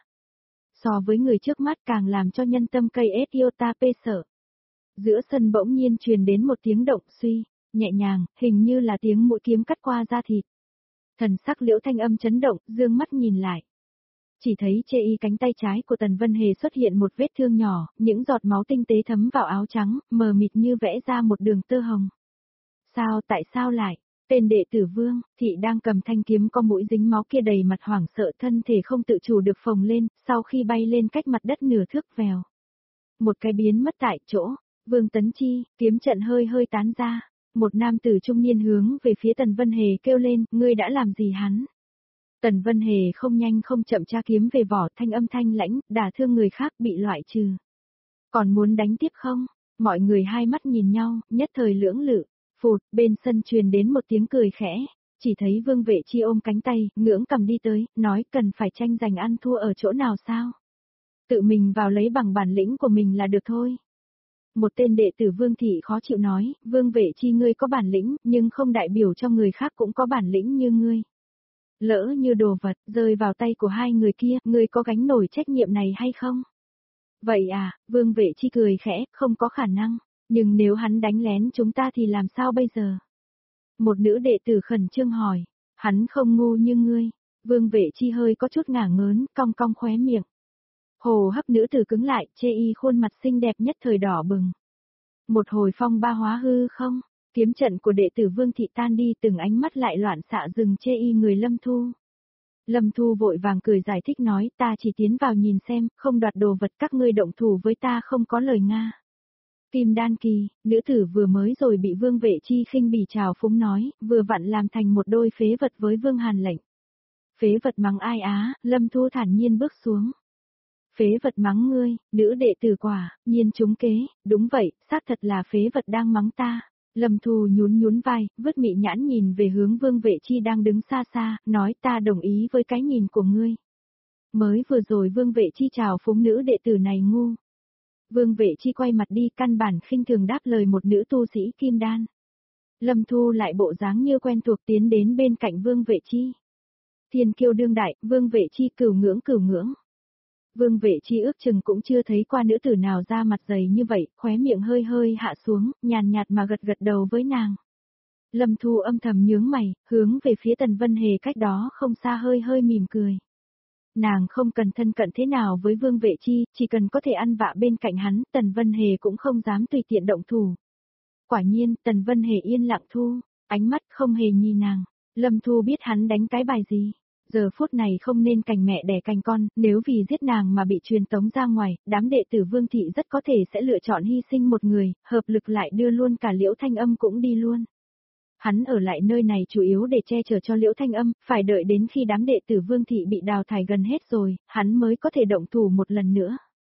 So với người trước mắt càng làm cho nhân tâm cây ết iota p sợ. Giữa sân bỗng nhiên truyền đến một tiếng động suy, nhẹ nhàng, hình như là tiếng mũi kiếm cắt qua da thịt. Thần sắc Liễu Thanh Âm chấn động, dương mắt nhìn lại. Chỉ thấy chê y cánh tay trái của Tần Vân Hề xuất hiện một vết thương nhỏ, những giọt máu tinh tế thấm vào áo trắng, mờ mịt như vẽ ra một đường tơ hồng. Sao, tại sao lại? Tên đệ tử Vương, Thị đang cầm thanh kiếm có mũi dính máu kia đầy mặt hoảng sợ, thân thể không tự chủ được phồng lên, sau khi bay lên cách mặt đất nửa thước vèo. Một cái biến mất tại chỗ, Vương Tấn Chi, kiếm trận hơi hơi tán ra. Một nam tử trung niên hướng về phía Tần Vân Hề kêu lên, ngươi đã làm gì hắn? Tần Vân Hề không nhanh không chậm tra kiếm về vỏ, thanh âm thanh lãnh, đả thương người khác bị loại trừ. Còn muốn đánh tiếp không? Mọi người hai mắt nhìn nhau, nhất thời lưỡng lự. Phụt, bên sân truyền đến một tiếng cười khẽ, chỉ thấy Vương Vệ Chi ôm cánh tay, ngưỡng cầm đi tới, nói cần phải tranh giành ăn thua ở chỗ nào sao? Tự mình vào lấy bằng bản lĩnh của mình là được thôi. Một tên đệ tử Vương Thị khó chịu nói, Vương Vệ Chi ngươi có bản lĩnh, nhưng không đại biểu cho người khác cũng có bản lĩnh như ngươi. Lỡ như đồ vật, rơi vào tay của hai người kia, ngươi có gánh nổi trách nhiệm này hay không? Vậy à, Vương Vệ Chi cười khẽ, không có khả năng, nhưng nếu hắn đánh lén chúng ta thì làm sao bây giờ? Một nữ đệ tử khẩn trương hỏi, hắn không ngu như ngươi, Vương Vệ Chi hơi có chút ngả ngớn, cong cong khóe miệng. Hồ hấp nữ tử cứng lại, chê y khuôn mặt xinh đẹp nhất thời đỏ bừng. Một hồi phong ba hóa hư không, kiếm trận của đệ tử Vương Thị tan đi, từng ánh mắt lại loạn xạ dừng chê y người Lâm Thu. Lâm Thu vội vàng cười giải thích nói, ta chỉ tiến vào nhìn xem, không đoạt đồ vật, các ngươi động thủ với ta không có lời Nga. Kim đan kỳ, nữ tử vừa mới rồi bị Vương Vệ Chi khinh bỉ trào phúng nói, vừa vặn làm thành một đôi phế vật với Vương Hàn lệnh. Phế vật mắng ai á, Lâm Thu thản nhiên bước xuống. Phế vật mắng ngươi, nữ đệ tử quả, nhiên trúng kế, đúng vậy, xác thật là phế vật đang mắng ta. Lâm Thu nhún nhún vai, vứt mị nhãn nhìn về hướng Vương Vệ Chi đang đứng xa xa, nói ta đồng ý với cái nhìn của ngươi. Mới vừa rồi Vương Vệ Chi chào phúng nữ đệ tử này ngu. Vương Vệ Chi quay mặt đi, căn bản khinh thường đáp lời một nữ tu sĩ kim đan. Lâm Thu lại bộ dáng như quen thuộc tiến đến bên cạnh Vương Vệ Chi. Thiên kiêu đương đại, Vương Vệ Chi cửu ngưỡng cửu ngưỡng. Vương Vệ Chi ước chừng cũng chưa thấy qua nữ tử nào ra mặt dày như vậy, khóe miệng hơi hơi hạ xuống, nhàn nhạt mà gật gật đầu với nàng. Lâm Thu âm thầm nhướng mày, hướng về phía Tần Vân Hề cách đó không xa hơi hơi mỉm cười. Nàng không cần thân cận thế nào với Vương Vệ Chi, chỉ cần có thể ăn vạ bên cạnh hắn, Tần Vân Hề cũng không dám tùy tiện động thủ. Quả nhiên, Tần Vân Hề yên lặng thu, ánh mắt không hề nhìn nàng. Lâm Thu biết hắn đánh cái bài gì. Giờ phút này không nên cành mẹ đẻ cành con, nếu vì giết nàng mà bị truyền tống ra ngoài, đám đệ tử Vương Thị rất có thể sẽ lựa chọn hy sinh một người, hợp lực lại đưa luôn cả Liễu Thanh Âm cũng đi luôn. Hắn ở lại nơi này chủ yếu để che chở cho Liễu Thanh Âm, phải đợi đến khi đám đệ tử Vương Thị bị đào thải gần hết rồi, hắn mới có thể động thủ một lần nữa.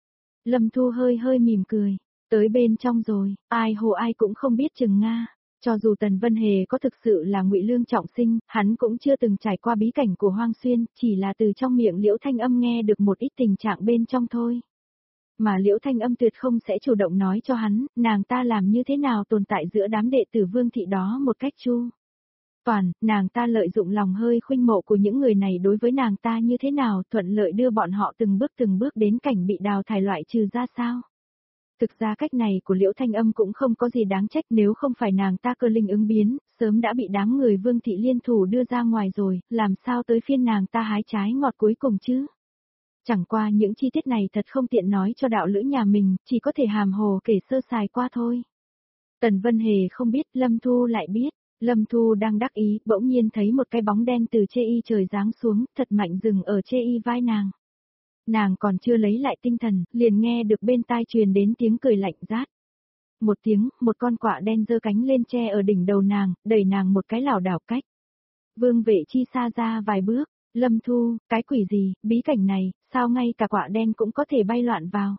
Lâm Thu hơi hơi mỉm cười, tới bên trong rồi, ai hồ ai cũng không biết chừng Nga. Cho dù Tần Vân Hề có thực sự là ngụy lương trọng sinh, hắn cũng chưa từng trải qua bí cảnh của Hoang Xuyên, chỉ là từ trong miệng Liễu Thanh Âm nghe được một ít tình trạng bên trong thôi. Mà Liễu Thanh Âm tuyệt không sẽ chủ động nói cho hắn, nàng ta làm như thế nào tồn tại giữa đám đệ tử Vương Thị đó một cách chu toàn, nàng ta lợi dụng lòng hơi khuynh mộ của những người này đối với nàng ta như thế nào, thuận lợi đưa bọn họ từng bước từng bước đến cảnh bị đào thải loại trừ ra sao. Thực ra cách này của Liễu Thanh Âm cũng không có gì đáng trách, nếu không phải nàng ta cơ linh ứng biến, sớm đã bị đám người Vương Thị liên thủ đưa ra ngoài rồi, làm sao tới phiên nàng ta hái trái ngọt cuối cùng chứ. Chẳng qua những chi tiết này thật không tiện nói cho đạo lữ nhà mình, chỉ có thể hàm hồ kể sơ sài qua thôi. Tần Vân Hề không biết, Lâm Thu lại biết. Lâm Thu đang đắc ý, bỗng nhiên thấy một cái bóng đen từ chê y trời giáng xuống, thật mạnh dừng ở chê y vai nàng. Nàng còn chưa lấy lại tinh thần, liền nghe được bên tai truyền đến tiếng cười lạnh rát. Một tiếng, một con quạ đen giơ cánh lên che ở đỉnh đầu nàng, đẩy nàng một cái lảo đảo cách. Vương Vệ Chi xa ra vài bước, Lâm Thu, cái quỷ gì, bí cảnh này, sao ngay cả quạ đen cũng có thể bay loạn vào.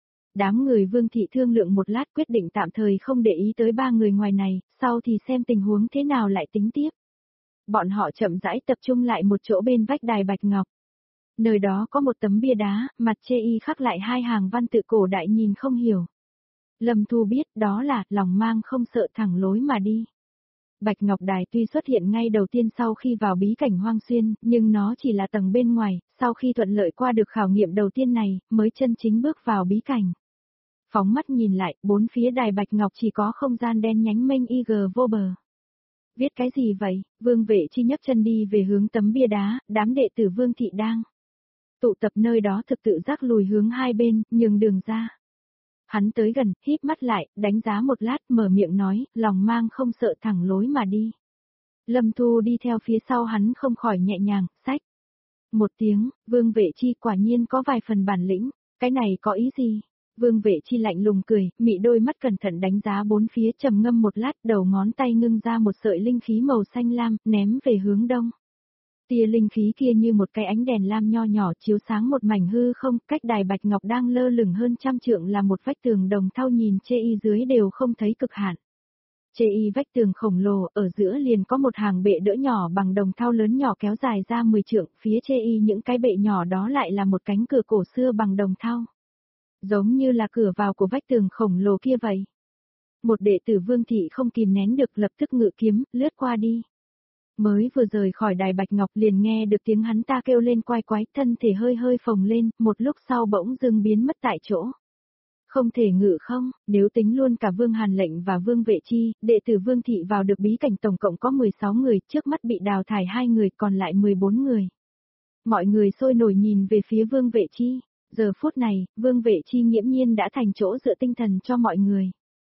Đám người Vương Thị thương lượng một lát quyết định tạm thời không để ý tới ba người ngoài này, sau thì xem tình huống thế nào lại tính tiếp. Bọn họ chậm rãi tập trung lại một chỗ bên vách đài bạch ngọc. Nơi đó có một tấm bia đá, mặt chê y khắc lại hai hàng văn tự cổ đại nhìn không hiểu. Lâm Thu biết đó là lòng mang không sợ thẳng lối mà đi. Bạch Ngọc Đài tuy xuất hiện ngay đầu tiên sau khi vào bí cảnh Hoang Xuyên, nhưng nó chỉ là tầng bên ngoài, sau khi thuận lợi qua được khảo nghiệm đầu tiên này, mới chân chính bước vào bí cảnh. Phóng mắt nhìn lại, bốn phía đài Bạch Ngọc chỉ có không gian đen nhánh mênh y gờ vô bờ. Viết cái gì vậy? Vương Vệ Chi nhấc chân đi về hướng tấm bia đá, đám đệ tử Vương Thị đang tụ tập nơi đó thực tự giác lùi hướng hai bên, nhường đường ra. Hắn tới gần, híp mắt lại, đánh giá một lát, mở miệng nói, lòng mang không sợ thẳng lối mà đi. Lâm Thu đi theo phía sau hắn không khỏi nhẹ nhàng, xách. Một tiếng, Vương Vệ Chi quả nhiên có vài phần bản lĩnh, cái này có ý gì? Vương Vệ Chi lạnh lùng cười, mị đôi mắt cẩn thận đánh giá bốn phía, trầm ngâm một lát, đầu ngón tay ngưng ra một sợi linh khí màu xanh lam, ném về hướng đông. Tia linh khí kia như một cái ánh đèn lam nho nhỏ chiếu sáng một mảnh hư không, cách đài Bạch Ngọc đang lơ lửng hơn trăm trượng là một vách tường đồng thau nhìn chê y dưới đều không thấy cực hạn. Chê y vách tường khổng lồ, ở giữa liền có một hàng bệ đỡ nhỏ bằng đồng thau lớn nhỏ kéo dài ra mười trượng, phía chê y những cái bệ nhỏ đó lại là một cánh cửa cổ xưa bằng đồng thau. Giống như là cửa vào của vách tường khổng lồ kia vậy. Một đệ tử Vương Thị không kìm nén được lập tức ngự kiếm, lướt qua đi. Mới vừa rời khỏi đài Bạch Ngọc liền nghe được tiếng hắn ta kêu lên quái quái, thân thể hơi hơi phồng lên, một lúc sau bỗng dưng biến mất tại chỗ. Không thể ngự không, nếu tính luôn cả Vương Hàn Lệnh và Vương Vệ Chi, đệ tử Vương Thị vào được bí cảnh tổng cộng có mười sáu người, trước mắt bị đào thải hai người, còn lại mười bốn người. Mọi người sôi nổi nhìn về phía Vương Vệ Chi. Giờ phút này, Vương Vệ Chi nghiễm nhiên đã thành chỗ dựa tinh thần cho mọi người.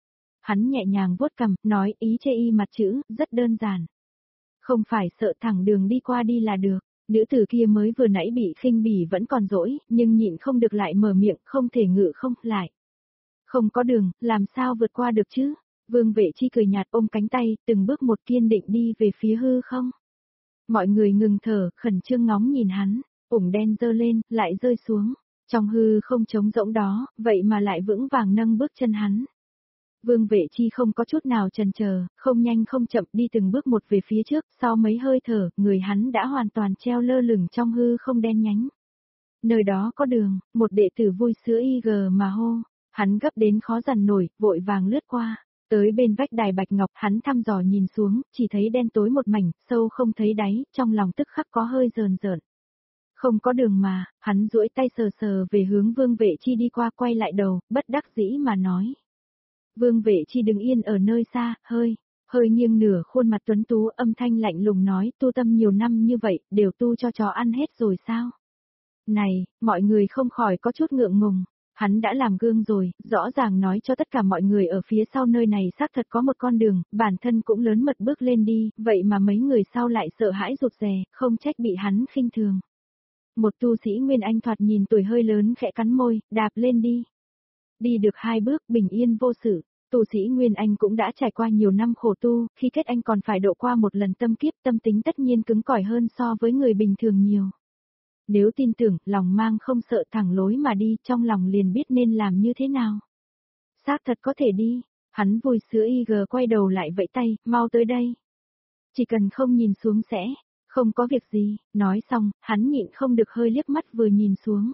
Hắn nhẹ nhàng vuốt cằm, nói ý chê y mặt chữ, rất đơn giản. Không phải sợ thẳng đường đi qua đi là được. Nữ tử kia mới vừa nãy bị khinh bỉ vẫn còn dỗi, nhưng nhịn không được lại mở miệng, không thể ngự không, lại. Không có đường, làm sao vượt qua được chứ? Vương Vệ Chi cười nhạt ôm cánh tay, từng bước một kiên định đi về phía hư không. Mọi người ngừng thở, khẩn trương ngóng nhìn hắn, ủng đen dơ lên, lại rơi xuống. Trong hư không trống rỗng đó, vậy mà lại vững vàng nâng bước chân hắn. Vương Vệ Chi không có chút nào chần chờ, không nhanh không chậm đi từng bước một về phía trước, sau mấy hơi thở, người hắn đã hoàn toàn treo lơ lửng trong hư không đen nhánh. Nơi đó có đường, một đệ tử vui sữa y gờ mà hô, hắn gấp đến khó dằn nổi, vội vàng lướt qua. Tới bên vách đài bạch ngọc hắn thăm dò nhìn xuống, chỉ thấy đen tối một mảnh, sâu không thấy đáy, trong lòng tức khắc có hơi rờn rợn. Không có đường mà, hắn duỗi tay sờ sờ về hướng Vương Vệ Chi đi qua quay lại đầu, bất đắc dĩ mà nói. Vương Vệ Chi đứng yên ở nơi xa, hơi, hơi nghiêng nửa khuôn mặt tuấn tú âm thanh lạnh lùng nói tu tâm nhiều năm như vậy, đều tu cho chó ăn hết rồi sao? Này, mọi người không khỏi có chút ngượng ngùng. Hắn đã làm gương rồi, rõ ràng nói cho tất cả mọi người ở phía sau nơi này xác thật có một con đường, bản thân cũng lớn mật bước lên đi, vậy mà mấy người sau lại sợ hãi rụt rè, không trách bị hắn khinh thường. Một tu sĩ Nguyên Anh thoạt nhìn tuổi hơi lớn khẽ cắn môi, đạp lên đi. Đi được hai bước bình yên vô sự, tu sĩ Nguyên Anh cũng đã trải qua nhiều năm khổ tu, khi kết anh còn phải độ qua một lần tâm kiếp tâm tính tất nhiên cứng cỏi hơn so với người bình thường nhiều. Nếu tin tưởng, lòng mang không sợ thẳng lối mà đi, trong lòng liền biết nên làm như thế nào. Xác thật có thể đi, hắn vui sữa y gờ quay đầu lại vẫy tay, mau tới đây. Chỉ cần không nhìn xuống sẽ, không có việc gì, nói xong, hắn nhịn không được hơi liếc mắt vừa nhìn xuống.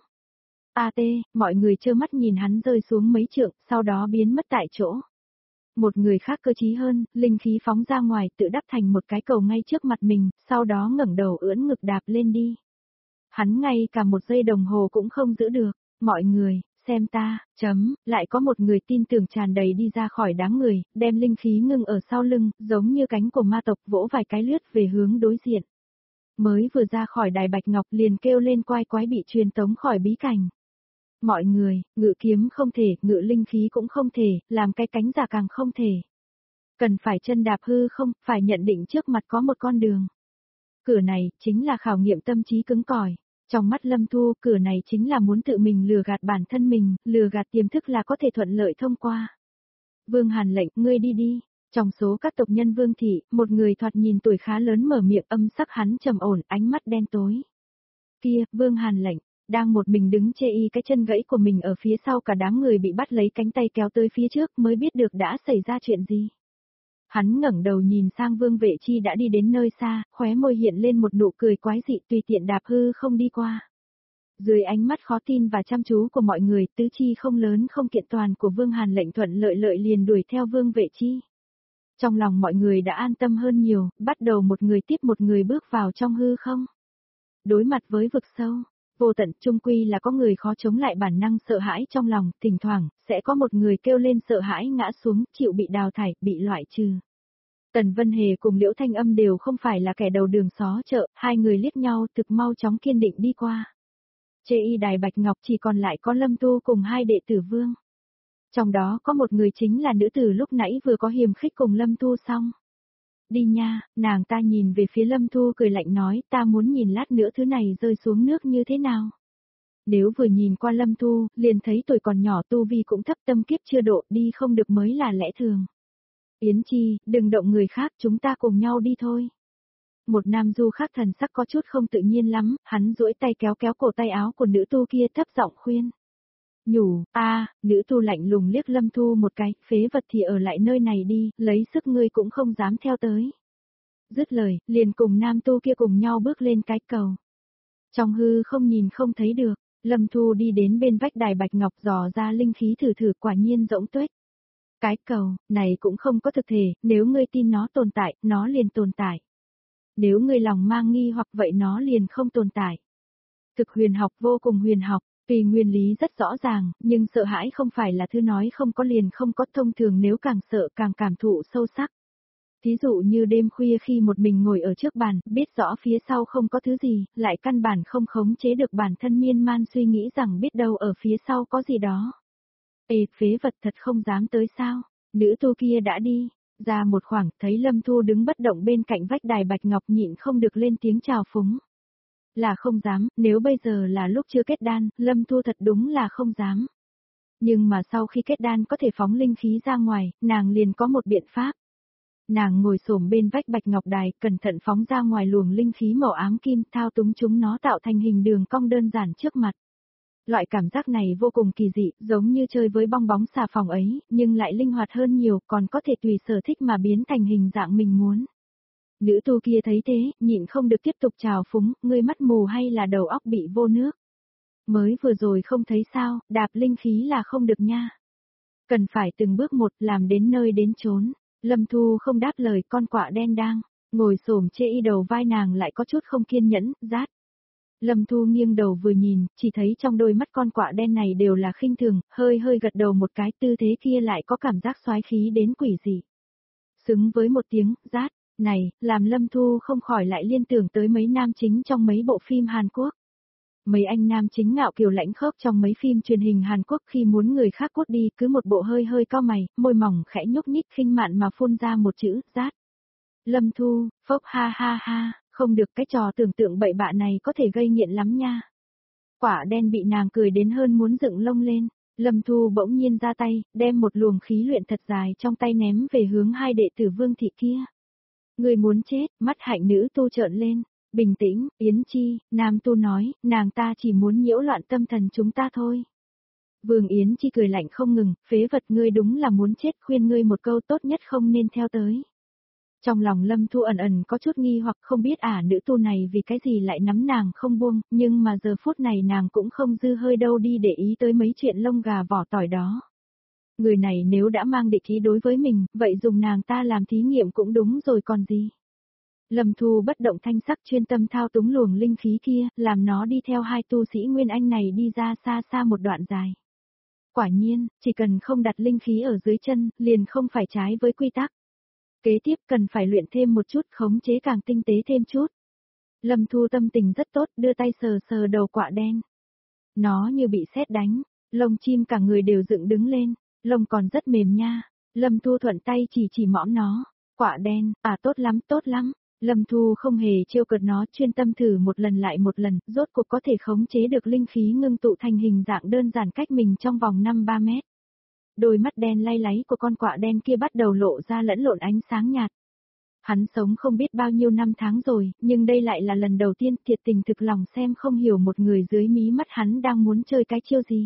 A tê, mọi người trơ mắt nhìn hắn rơi xuống mấy trượng, sau đó biến mất tại chỗ. Một người khác cơ trí hơn, linh khí phóng ra ngoài tự đắp thành một cái cầu ngay trước mặt mình, sau đó ngẩng đầu ưỡn ngực đạp lên đi. Hắn ngay cả một giây đồng hồ cũng không giữ được, mọi người, xem ta, chấm, lại có một người tin tưởng tràn đầy đi ra khỏi đám người, đem linh khí ngưng ở sau lưng, giống như cánh của ma tộc vỗ vài cái lướt về hướng đối diện. Mới vừa ra khỏi đài bạch ngọc liền kêu lên quái quái bị truyền tống khỏi bí cảnh. Mọi người, ngự kiếm không thể, ngự linh khí cũng không thể, làm cái cánh giả càng không thể. Cần phải chân đạp hư không, phải nhận định trước mặt có một con đường. Cửa này, chính là khảo nghiệm tâm trí cứng cỏi. Trong mắt Lâm Thu, cửa này chính là muốn tự mình lừa gạt bản thân mình, lừa gạt tiềm thức là có thể thuận lợi thông qua. Vương Hàn lệnh, ngươi đi đi. Trong số các tộc nhân Vương Thị, một người thoạt nhìn tuổi khá lớn mở miệng âm sắc hắn trầm ổn, ánh mắt đen tối. Kia, Vương Hàn lệnh, đang một mình đứng chê y cái chân gãy của mình ở phía sau cả đám người bị bắt lấy cánh tay kéo tới phía trước mới biết được đã xảy ra chuyện gì. Hắn ngẩng đầu nhìn sang Vương Vệ Chi đã đi đến nơi xa, khóe môi hiện lên một nụ cười quái dị tùy tiện đạp hư không đi qua. Dưới ánh mắt khó tin và chăm chú của mọi người, tứ chi không lớn không kiện toàn của Vương Hàn lệnh thuận lợi lợi liền đuổi theo Vương Vệ Chi. Trong lòng mọi người đã an tâm hơn nhiều, bắt đầu một người tiếp một người bước vào trong hư không. Đối mặt với vực sâu, vô tận chung quy là có người khó chống lại bản năng sợ hãi trong lòng, thỉnh thoảng, sẽ có một người kêu lên sợ hãi ngã xuống, chịu bị đào thải, bị loại trừ. Tần Vân Hề cùng Liễu Thanh Âm đều không phải là kẻ đầu đường xó chợ, hai người liếc nhau thực mau chóng kiên định đi qua. Chê y đài bạch ngọc chỉ còn lại có Lâm Tu cùng hai đệ tử Vương. Trong đó có một người chính là nữ tử lúc nãy vừa có hiềm khích cùng Lâm Tu xong. Đi nha, nàng ta nhìn về phía Lâm Thu cười lạnh nói ta muốn nhìn lát nữa thứ này rơi xuống nước như thế nào. Nếu vừa nhìn qua Lâm Thu, liền thấy tuổi còn nhỏ tu vi cũng thấp tâm kiếp chưa độ đi không được mới là lẽ thường. Yến Chi, đừng động người khác chúng ta cùng nhau đi thôi. Một nam du khác thần sắc có chút không tự nhiên lắm, hắn duỗi tay kéo kéo cổ tay áo của nữ tu kia thấp giọng khuyên. Nhủ, a, nữ tu lạnh lùng liếc Lâm Thu một cái, phế vật thì ở lại nơi này đi, lấy sức ngươi cũng không dám theo tới. Dứt lời, liền cùng nam tu kia cùng nhau bước lên cái cầu. Trong hư không nhìn không thấy được, Lâm Thu đi đến bên vách đài bạch ngọc dò ra linh khí thử thử quả nhiên rỗng tuếch. Cái cầu, này cũng không có thực thể, nếu ngươi tin nó tồn tại, nó liền tồn tại. Nếu ngươi lòng mang nghi hoặc vậy nó liền không tồn tại. Thực huyền học vô cùng huyền học. Vì nguyên lý rất rõ ràng, nhưng sợ hãi không phải là thứ nói không có liền không có thông thường nếu càng sợ càng cảm thụ sâu sắc. Thí dụ như đêm khuya khi một mình ngồi ở trước bàn, biết rõ phía sau không có thứ gì, lại căn bản không khống chế được bản thân miên man suy nghĩ rằng biết đâu ở phía sau có gì đó. Ê, phế vật thật không dám tới sao? Nữ tu kia đã đi, ra một khoảng, thấy Lâm Thu đứng bất động bên cạnh vách đài bạch ngọc nhịn không được lên tiếng chào phúng. Là không dám, nếu bây giờ là lúc chưa kết đan, Lâm Thu thật đúng là không dám. Nhưng mà sau khi kết đan có thể phóng linh khí ra ngoài, nàng liền có một biện pháp. Nàng ngồi xổm bên vách bạch ngọc đài, cẩn thận phóng ra ngoài luồng linh khí màu ám kim, thao túng chúng nó tạo thành hình đường cong đơn giản trước mặt. Loại cảm giác này vô cùng kỳ dị, giống như chơi với bong bóng xà phòng ấy, nhưng lại linh hoạt hơn nhiều, còn có thể tùy sở thích mà biến thành hình dạng mình muốn. Nữ tu kia thấy thế, nhịn không được tiếp tục chào phúng, ngươi mắt mù hay là đầu óc bị vô nước. Mới vừa rồi không thấy sao, đạp linh khí là không được nha. Cần phải từng bước một làm đến nơi đến chốn. Lâm Thu không đáp lời, con quạ đen đang ngồi xổm chê y đầu vai nàng lại có chút không kiên nhẫn, rát. Lâm Thu nghiêng đầu vừa nhìn, chỉ thấy trong đôi mắt con quạ đen này đều là khinh thường, hơi hơi gật đầu một cái, tư thế kia lại có cảm giác xoái khí đến quỷ dị. Xứng với một tiếng, rát, này, làm Lâm Thu không khỏi lại liên tưởng tới mấy nam chính trong mấy bộ phim Hàn Quốc. Mấy anh nam chính ngạo kiều lãnh khốc trong mấy phim truyền hình Hàn Quốc khi muốn người khác cút đi cứ một bộ hơi hơi cau mày, môi mỏng khẽ nhúc nhích khinh mạn mà phun ra một chữ, rát. Lâm Thu, phốc ha ha ha, không được, cái trò tưởng tượng bậy bạ này có thể gây nghiện lắm nha. Quả đen bị nàng cười đến hơn muốn dựng lông lên, Lâm Thu bỗng nhiên ra tay, đem một luồng khí luyện thật dài trong tay ném về hướng hai đệ tử Vương thị kia. Người muốn chết, mắt hạnh nữ tu trợn lên. Bình tĩnh, Yến Chi, nam tu nói, nàng ta chỉ muốn nhiễu loạn tâm thần chúng ta thôi. Vương Yến Chi cười lạnh không ngừng, phế vật, ngươi đúng là muốn chết, khuyên ngươi một câu tốt nhất không nên theo tới. Trong lòng Lâm Thu ẩn ẩn có chút nghi hoặc không biết ả nữ tu này vì cái gì lại nắm nàng không buông, nhưng mà giờ phút này nàng cũng không dư hơi đâu đi để ý tới mấy chuyện lông gà vỏ tỏi đó. Người này nếu đã mang địch ý đối với mình, vậy dùng nàng ta làm thí nghiệm cũng đúng rồi còn gì. Lâm Thu bất động thanh sắc chuyên tâm thao túng luồng linh khí kia, làm nó đi theo hai tu sĩ Nguyên Anh này đi ra xa xa một đoạn dài. Quả nhiên, chỉ cần không đặt linh khí ở dưới chân, liền không phải trái với quy tắc. Kế tiếp cần phải luyện thêm một chút, khống chế càng tinh tế thêm chút. Lâm Thu tâm tình rất tốt, đưa tay sờ sờ đầu quạ đen. Nó như bị sét đánh, lông chim cả người đều dựng đứng lên, lông còn rất mềm nha. Lâm Thu thuận tay chỉ chỉ mõm nó, quạ đen, à tốt lắm, tốt lắm. Lâm Thu không hề trêu cợt nó, chuyên tâm thử một lần lại một lần, rốt cuộc có thể khống chế được linh khí ngưng tụ thành hình dạng đơn giản cách mình trong vòng năm ba mét. Đôi mắt đen lay láy của con quạ đen kia bắt đầu lộ ra lẫn lộn ánh sáng nhạt. Hắn sống không biết bao nhiêu năm tháng rồi, nhưng đây lại là lần đầu tiên thiệt tình thực lòng xem không hiểu một người dưới mí mắt hắn đang muốn chơi cái chiêu gì.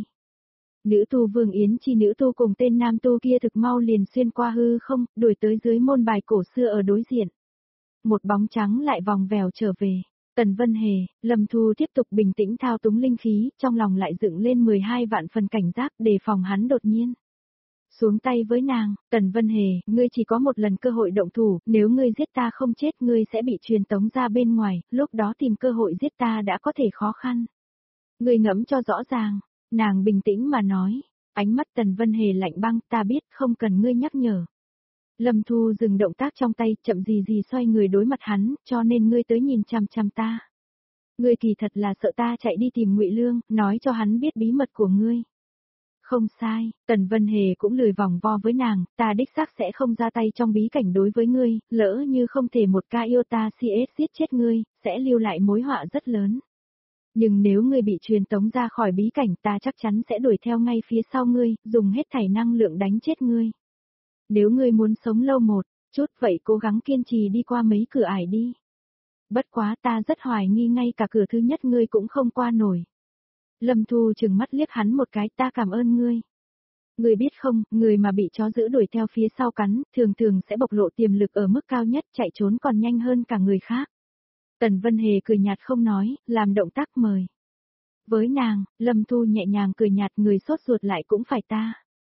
Nữ tu Vương Yến Chi nữ tu cùng tên nam tu kia thực mau liền xuyên qua hư không, đuổi tới dưới môn bài cổ xưa ở đối diện. Một bóng trắng lại vòng vèo trở về. Tần Vân Hề, Lâm Thu tiếp tục bình tĩnh thao túng linh khí, trong lòng lại dựng lên mười hai vạn phần cảnh giác đề phòng hắn đột nhiên. Xuống tay với nàng, Tần Vân Hề, ngươi chỉ có một lần cơ hội động thủ, nếu ngươi giết ta không chết ngươi sẽ bị truyền tống ra bên ngoài, lúc đó tìm cơ hội giết ta đã có thể khó khăn. Ngươi ngẫm cho rõ ràng, nàng bình tĩnh mà nói, ánh mắt Tần Vân Hề lạnh băng, ta biết không cần ngươi nhắc nhở. Lâm Thu dừng động tác trong tay, chậm gì gì xoay người đối mặt hắn, cho nên ngươi tới nhìn chằm chằm ta. Ngươi kỳ thật là sợ ta chạy đi tìm Ngụy Lương, nói cho hắn biết bí mật của ngươi. Không sai, Tần Vân Hề cũng lười vòng vo với nàng, ta đích xác sẽ không ra tay trong bí cảnh đối với ngươi, lỡ như không thể một ca yêu ta xê ét giết chết ngươi, sẽ lưu lại mối họa rất lớn. Nhưng nếu ngươi bị truyền tống ra khỏi bí cảnh ta chắc chắn sẽ đuổi theo ngay phía sau ngươi, dùng hết thảy năng lượng đánh chết ngươi. Nếu ngươi muốn sống lâu một chút vậy cố gắng kiên trì đi qua mấy cửa ải đi. Bất quá ta rất hoài nghi ngay cả cửa thứ nhất ngươi cũng không qua nổi. Lâm Thu chừng mắt liếc hắn một cái, ta cảm ơn ngươi. Ngươi biết không, người mà bị chó giữ đuổi theo phía sau cắn, thường thường sẽ bộc lộ tiềm lực ở mức cao nhất, chạy trốn còn nhanh hơn cả người khác. Tần Vân Hề cười nhạt không nói, làm động tác mời. Với nàng, Lâm Thu nhẹ nhàng cười nhạt, người sốt ruột lại cũng phải ta.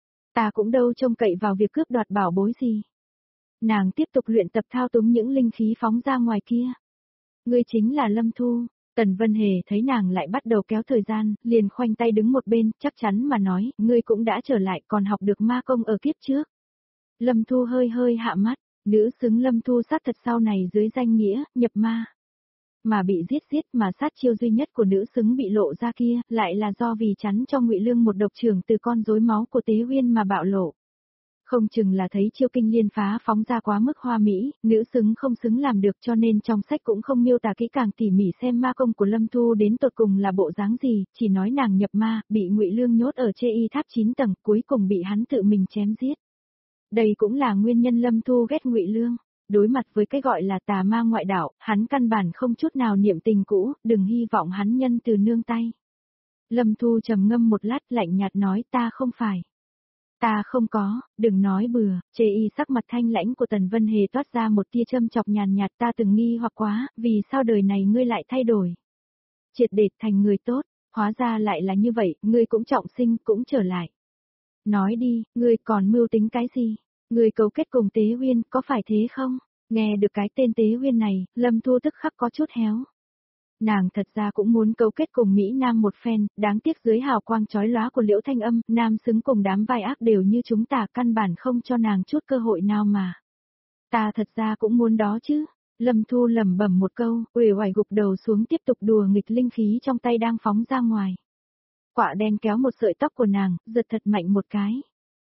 Ta cũng đâu trông cậy vào việc cướp đoạt bảo bối gì. Nàng tiếp tục luyện tập thao túng những linh khí phóng ra ngoài kia. Ngươi chính là Lâm Thu. Tần Vân Hề thấy nàng lại bắt đầu kéo thời gian, liền khoanh tay đứng một bên, chắc chắn mà nói, ngươi cũng đã trở lại còn học được ma công ở kiếp trước. Lâm Thu hơi hơi hạ mắt, Nữ xứng Lâm Thu sát thật sau này dưới danh nghĩa, nhập ma. Mà bị giết giết mà sát chiêu duy nhất của nữ xứng bị lộ ra kia, lại là do vì chắn cho Ngụy Lương một độc trưởng từ con rối máu của Tế Uyên mà bạo lộ. Không chừng là thấy chiêu kinh liên phá phóng ra quá mức hoa mỹ, nữ xứng không xứng làm được cho nên trong sách cũng không miêu tả kỹ càng tỉ mỉ xem ma công của Lâm Thu đến tột cùng là bộ dáng gì, chỉ nói nàng nhập ma, bị Ngụy Lương nhốt ở chê y tháp chín tầng, cuối cùng bị hắn tự mình chém giết. Đây cũng là nguyên nhân Lâm Thu ghét Ngụy Lương. Đối mặt với cái gọi là tà ma ngoại đạo, hắn căn bản không chút nào niệm tình cũ, đừng hy vọng hắn nhân từ nương tay. Lâm Thu trầm ngâm một lát lạnh nhạt nói ta không phải. Ta không có, đừng nói bừa, chê y sắc mặt thanh lãnh của Tần Vân Hề toát ra một tia châm chọc nhàn nhạt ta từng nghi hoặc quá, vì sao đời này ngươi lại thay đổi. Triệt để thành người tốt, hóa ra lại là như vậy, ngươi cũng trọng sinh, cũng trở lại. Nói đi, ngươi còn mưu tính cái gì? Ngươi cấu kết cùng Tế Uyên, có phải thế không? Nghe được cái tên Tế Uyên này, Lâm Thu tức khắc có chút héo. Nàng thật ra cũng muốn cấu kết cùng Mỹ Nam một phen, đáng tiếc dưới hào quang chói lóa của Liễu Thanh Âm, Nam xứng cùng đám vai ác đều như chúng ta căn bản không cho nàng chút cơ hội nào mà. Ta thật ra cũng muốn đó chứ. Lâm Thu lẩm bẩm một câu, uể oải gục đầu xuống tiếp tục đùa nghịch linh khí trong tay đang phóng ra ngoài. Quạ đen kéo một sợi tóc của nàng, giật thật mạnh một cái.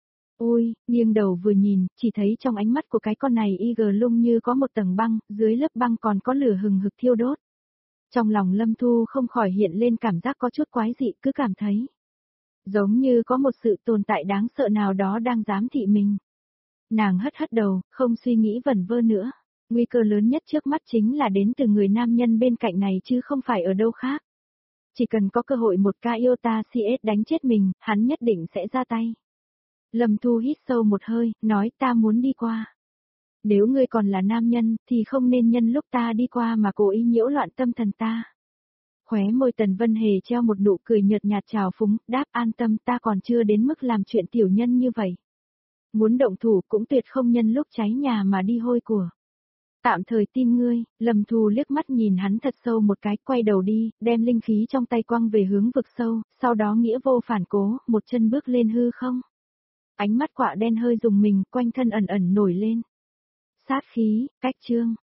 Ôi, nghiêng đầu vừa nhìn, chỉ thấy trong ánh mắt của cái con này y gờ lung như có một tầng băng, dưới lớp băng còn có lửa hừng hực thiêu đốt. Trong lòng Lâm Thu không khỏi hiện lên cảm giác có chút quái dị, cứ cảm thấy giống như có một sự tồn tại đáng sợ nào đó đang giám thị mình. Nàng hất hất đầu, không suy nghĩ vẩn vơ nữa. Nguy cơ lớn nhất trước mắt chính là đến từ người nam nhân bên cạnh này chứ không phải ở đâu khác. Chỉ cần có cơ hội một ca Iota xê ét đánh chết mình, hắn nhất định sẽ ra tay. Lâm Thu hít sâu một hơi, nói ta muốn đi qua. Nếu ngươi còn là nam nhân, thì không nên nhân lúc ta đi qua mà cố ý nhiễu loạn tâm thần ta. Khóe môi Tần Vân Hề treo một nụ cười nhợt nhạt trào phúng, đáp an tâm ta còn chưa đến mức làm chuyện tiểu nhân như vậy. Muốn động thủ cũng tuyệt không nhân lúc cháy nhà mà đi hôi của. Tạm thời tin ngươi, Lâm Thu liếc mắt nhìn hắn thật sâu một cái, quay đầu đi, đem linh khí trong tay quăng về hướng vực sâu, sau đó nghĩa vô phản cố, một chân bước lên hư không. Ánh mắt quạ đen hơi rùng mình, quanh thân ẩn ẩn nổi lên. Sát khí, cách chương.